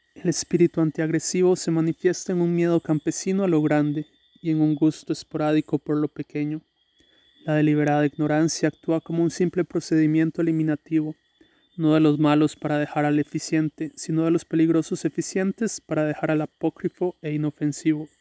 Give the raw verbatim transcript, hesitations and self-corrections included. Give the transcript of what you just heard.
El espíritu antiagresivo se manifiesta en un miedo campesino a lo grande y en un gusto esporádico por lo pequeño. La deliberada ignorancia actúa como un simple procedimiento eliminativo, no de los malos para dejar al eficiente, sino de los peligrosos eficientes para dejar al apócrifo e inofensivo.